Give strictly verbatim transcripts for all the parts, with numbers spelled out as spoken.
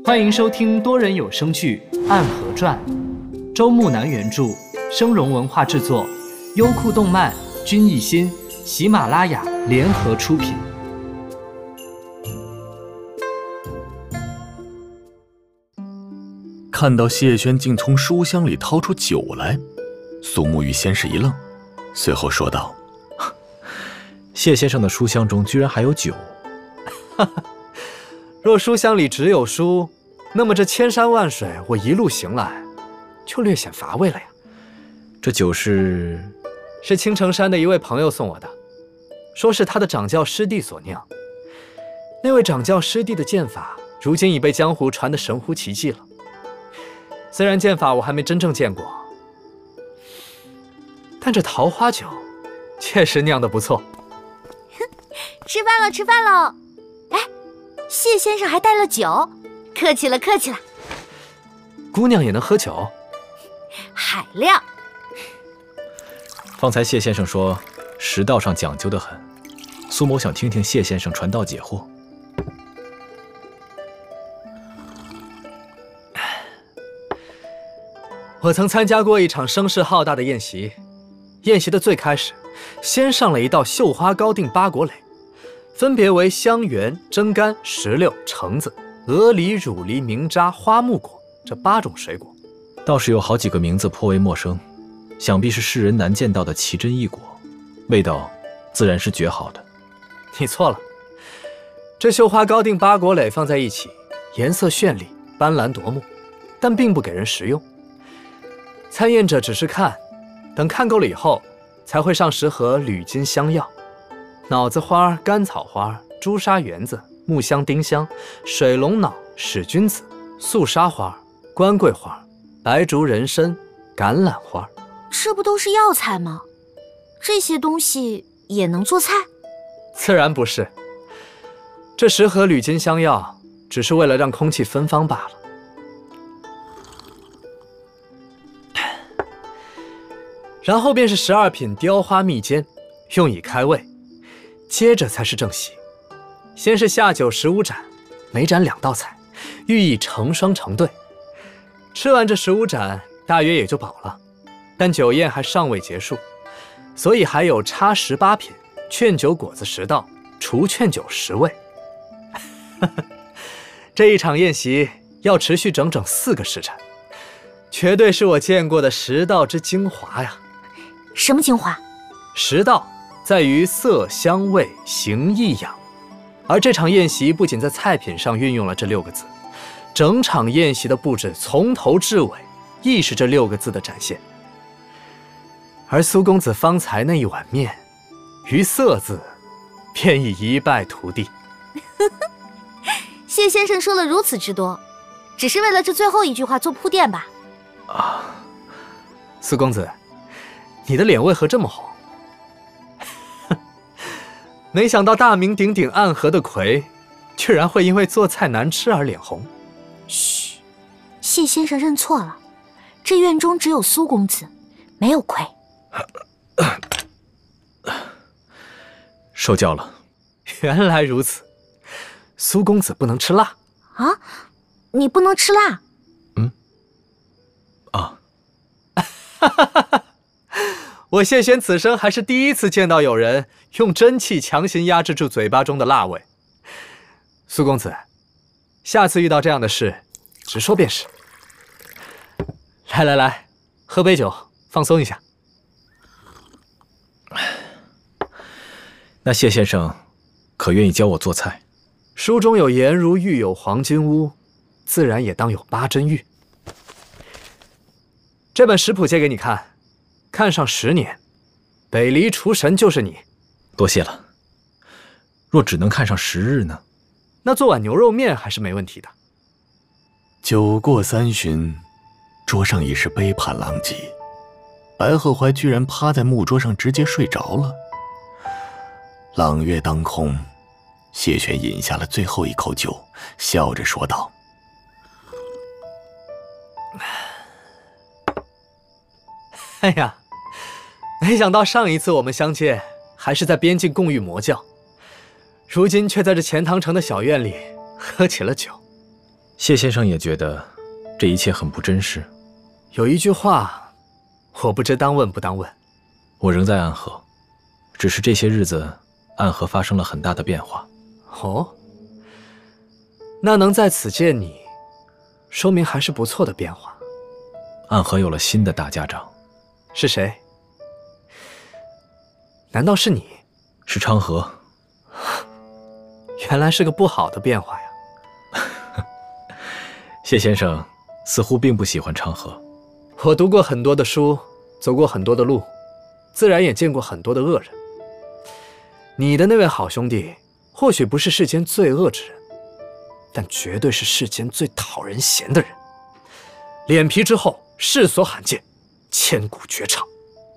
欢迎收听多人有声剧《暗河传》，周木南原著，生荣文化制作，优酷动漫、君艺欣、喜马拉雅联合出品。 看到谢轩竟从书箱里掏出酒来，苏沐玉先是一愣，随后说道：“ 谢先生的书箱中居然还有酒。” 哈哈，若书箱里只有书，那么这千山万水我一路行来，就略显乏味了呀。 这酒是…… 是青城山的一位朋友送我的，说是他的掌教师弟所酿。那位掌教师弟的剑法，如今已被江湖传得神乎其技了。虽然剑法我还没真正见过，但这桃花酒确实酿得不错。 吃饭了，吃饭了！哎，谢先生还带了酒，客气了，客气了。 姑娘也能喝酒？ 海量。 方才谢先生说食道上讲究得很，苏某想听听谢先生传道解惑。 我曾参加过一场声势浩大的宴席，宴席的最开始，先上了一道绣花糕定八果垒，分别为香橼、蒸干、石榴、橙子、鹅梨、乳梨、明渣、花木果这八种水果。 倒是有好几个名字颇为陌生，想必是世人难见到的奇珍异果，味道自然是绝好的。 你错了，这绣花糕定八果垒放在一起，颜色绚丽，斑斓夺目，但并不给人食用。参宴者只是看，等看够了以后，才会上十盒铝金香药，脑子花、甘草花、朱砂圆子、木香、丁香、水龙脑、使君子、素沙花、官桂花、白竹人参、橄榄花。 这不都是药材吗？这些东西也能做菜？ 自然不是，这十盒铝金香药只是为了让空气芬芳罢了。然后便是十二品雕花蜜饯，用以开胃，接着才是正席。先是下酒十五盏，每盏两道菜，寓意成双成对。吃完这十五盏，大约也就饱了。但酒宴还尚未结束，所以还有插十八品、劝酒果子十道、除劝酒十味。这一场宴席要持续整整四个时辰，绝对是我见过的食道之精华呀！ 什么精华？ 食道在于色香味形意养，而这场宴席不仅在菜品上运用了这六个字，整场宴席的布置从头至尾亦是这六个字的展现。而苏公子方才那一碗面，于色字便已一败涂地。 谢先生说了如此之多，只是为了这最后一句话做铺垫吧？ 啊，苏公子，你的脸为何这么红？没想到大名鼎鼎暗河的魁，居然会因为做菜难吃而脸红。 嘘，谢先生认错了，这院中只有苏公子，没有魁。 受教了。 原来如此，苏公子不能吃辣啊？你不能吃辣？ 嗯。啊。 我谢轩此生还是第一次见到有人用真气强行压制住嘴巴中的辣味。苏公子，下次遇到这样的事，直说便是。来来来，喝杯酒，放松一下。 那谢先生可愿意教我做菜？ 书中有颜如玉有黄金屋，自然也当有八珍玉。这本食谱借给你看，看上十年，北离厨神就是你。 多谢了。若只能看上十日呢？ 那做碗牛肉面还是没问题的。 酒过三巡，桌上已是杯盘狼藉，白鹤怀居然趴在木桌上直接睡着了。朗月当空，谢轩饮下了最后一口酒，笑着说道：“ 哎呀，没想到上一次我们相见还是在边境共遇魔教，如今却在这钱塘城的小院里喝起了酒。 谢先生也觉得这一切很不真实。 有一句话，我不知当问不当问。 我仍在暗河，只是这些日子暗河发生了很大的变化。 哦，那能在此见你，说明还是不错的变化。 暗河有了新的大家长。 是谁？难道是你？ 是昌河。 原来是个不好的变化呀。 谢先生似乎并不喜欢昌河。 我读过很多的书，走过很多的路，自然也见过很多的恶人。你的那位好兄弟，或许不是世间最恶之人，但绝对是世间最讨人嫌的人。脸皮之厚，世所罕见，千古绝唱。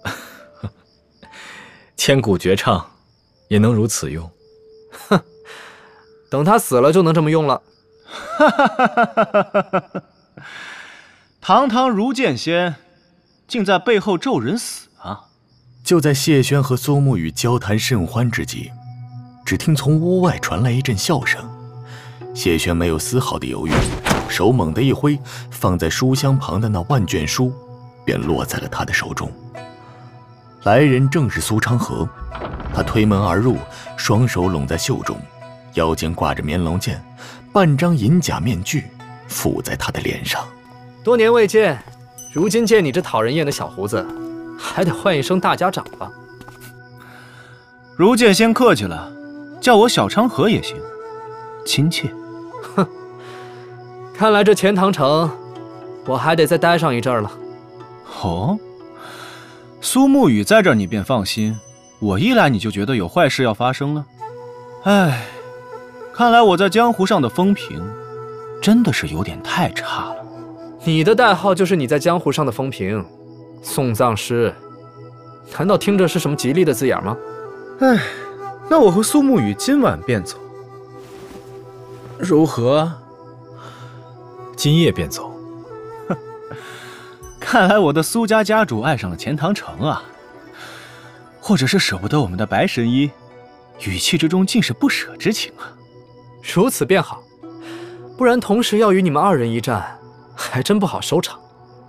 千古绝唱，也能如此用？ 哼，等他死了就能这么用了。 哈哈哈哈哈哈！堂堂如剑仙，竟在背后咒人死啊！ 就在谢轩和苏沐雨交谈甚欢之际，只听从屋外传来一阵笑声。谢轩没有丝毫的犹豫，手猛地一挥，放在书箱旁的那万卷书便落在了他的手中。来人正是苏昌河，他推门而入，双手拢在袖中，腰间挂着棉龙剑，半张银甲面具附在他的脸上。 多年未见，如今见你这讨人厌的小胡子，还得唤一声大家长吧。 如剑仙客气了，叫我小昌河也行，亲切。 哼，看来这钱塘城，我还得再待上一阵儿了。 哦，苏沐雨在这儿你便放心，我一来你就觉得有坏事要发生了。唉，看来我在江湖上的风评真的是有点太差了。 你的代号就是你在江湖上的风评，送葬师，难道听着是什么吉利的字眼吗？ 唉，那我和苏沐雨今晚便走，如何？ 今夜便走。 看来我的苏家家主爱上了钱塘城啊，或者是舍不得我们的白神医，语气之中尽是不舍之情啊。 如此便好，不然同时要与你们二人一战，还真不好收场。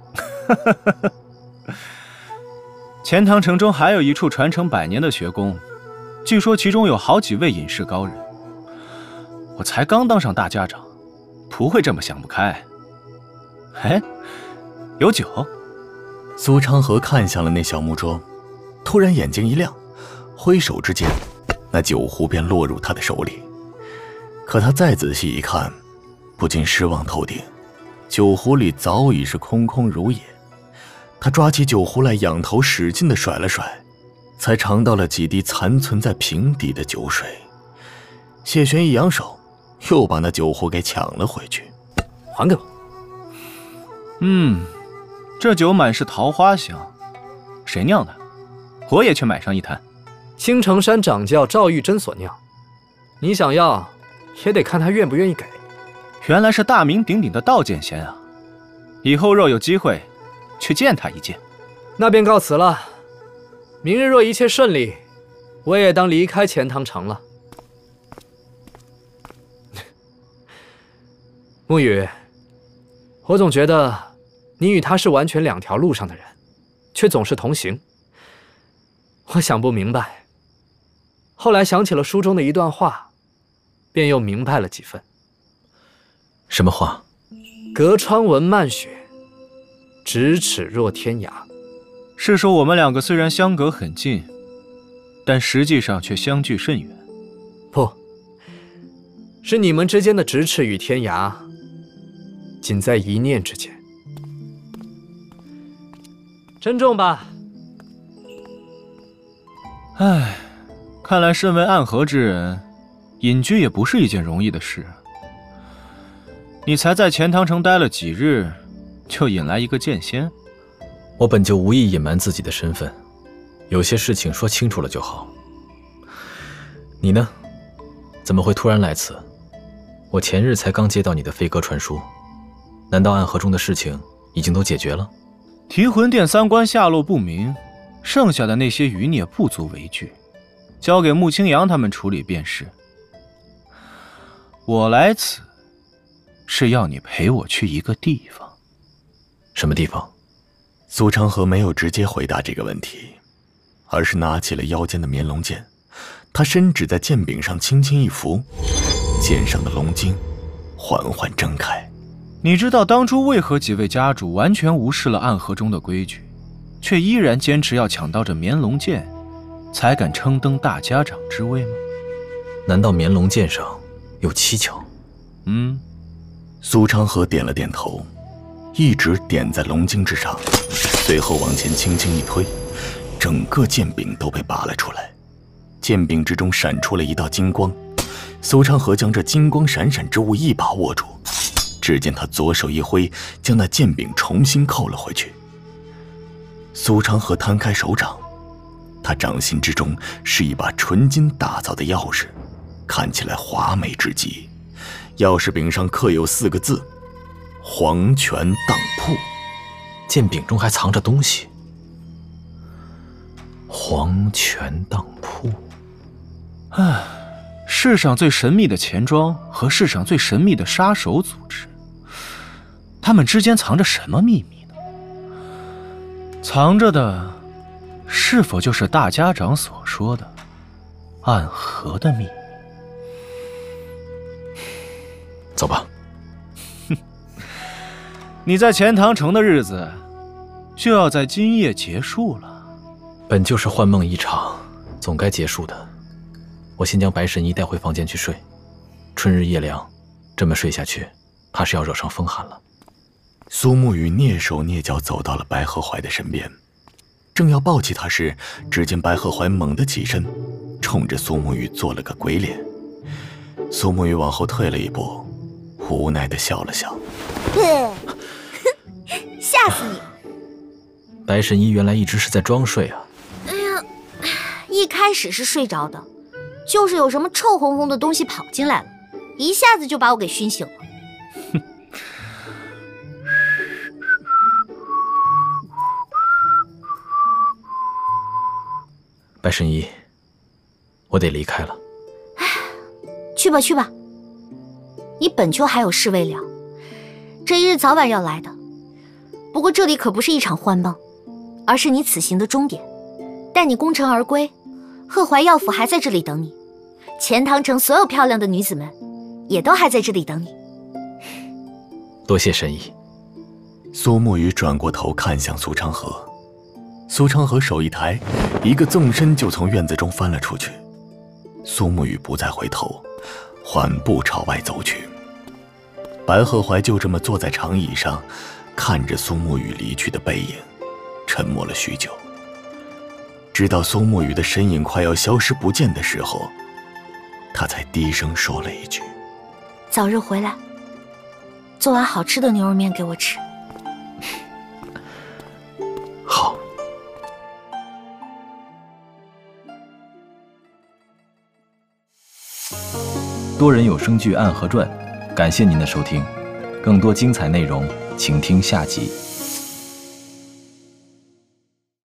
钱塘城中还有一处传承百年的学宫，据说其中有好几位隐世高人。我才刚当上大家长，不会这么想不开。哎，有酒。 苏昌河看向了那小木桌，突然眼睛一亮，挥手之间，那酒壶便落入他的手里。可他再仔细一看，不禁失望透顶，酒壶里早已是空空如也。他抓起酒壶来，仰头使劲地甩了甩，才尝到了几滴残存在瓶底的酒水。谢玄一扬手，又把那酒壶给抢了回去。 还给我。 嗯，这酒满是桃花香，谁酿的？我也去买上一坛。 青城山掌教赵玉珍所酿，你想要，也得看他愿不愿意给。 原来是大名鼎鼎的道剑仙啊！以后若有机会，去见他一见。 那便告辞了。明日若一切顺利，我也当离开钱塘城了。沐雨，我总觉得你与他是完全两条路上的人，却总是同行。我想不明白，后来想起了书中的一段话，便又明白了几分。 什么话？ 隔川闻漫雪，咫尺若天涯。 是说我们两个虽然相隔很近，但实际上却相距甚远。 不，是你们之间的咫尺与天涯，仅在一念之间。珍重吧。 唉，看来身为暗河之人，隐居也不是一件容易的事。你才在钱塘城待了几日，就引来一个剑仙。 我本就无意隐瞒自己的身份，有些事情说清楚了就好。你呢？怎么会突然来此？我前日才刚接到你的飞鸽传书，难道暗河中的事情已经都解决了？ 提魂殿三关下落不明，剩下的那些余孽不足为惧，交给穆青阳他们处理便是。我来此， 是要你陪我去一个地方。 什么地方？ 苏长河没有直接回答这个问题，而是拿起了腰间的绵龙剑，他伸指在剑柄上轻轻一拂，剑上的龙筋缓缓睁开。 你知道当初为何几位家主完全无视了暗河中的规矩，却依然坚持要抢到这绵龙剑，才敢称登大家长之位吗？ 难道绵龙剑上有蹊跷？ 嗯。 苏长河点了点头，一指点在龙筋之上，随后往前轻轻一推，整个剑柄都被拔了出来，剑柄之中闪出了一道金光。苏长河将这金光闪闪之物一把握住，只见他左手一挥，将那剑柄重新扣了回去。苏长河摊开手掌，他掌心之中是一把纯金打造的钥匙，看起来华美之极。钥匙柄上刻有四个字：黄泉当铺。 剑柄中还藏着东西。黄泉当铺。 唉，世上最神秘的钱庄和世上最神秘的杀手组织，他们之间藏着什么秘密呢？藏着的，是否就是大家长所说的暗河的秘密？ 走吧。 你在钱塘城的日子，就要在今夜结束了。 本就是幻梦一场，总该结束的。我先将白神医带回房间去睡。春日夜凉，这么睡下去，怕是要惹上风寒了。 苏沐雨蹑手蹑脚走到了白鹤怀的身边，正要抱起他时，只见白鹤怀猛地起身，冲着苏沐雨做了个鬼脸。苏沐雨往后退了一步，无奈地笑了笑。 吓死你！ 白神医原来一直是在装睡啊。 哎呀，一开始是睡着的，就是有什么臭烘烘的东西跑进来了，一下子就把我给熏醒了。 白神医，我得离开了。 去吧去吧，你本就还有事未了，这一日早晚要来的。不过这里可不是一场幻梦，而是你此行的终点。待你功成而归，鹤怀药府还在这里等你，钱塘城所有漂亮的女子们也都还在这里等你。 多谢神医。 苏沐雨转过头看向苏长河，苏长河手一抬，一个纵身就从院子中翻了出去。苏沐雨不再回头，缓步朝外走去。白鹤怀就这么坐在长椅上，看着苏沐雨离去的背影，沉默了许久。直到苏沐雨的身影快要消失不见的时候，他才低声说了一句：“ 早日回来，做碗好吃的牛肉面给我吃。” 好。多人有声剧《暗河传》，感谢您的收听，更多精彩内容，请听下集。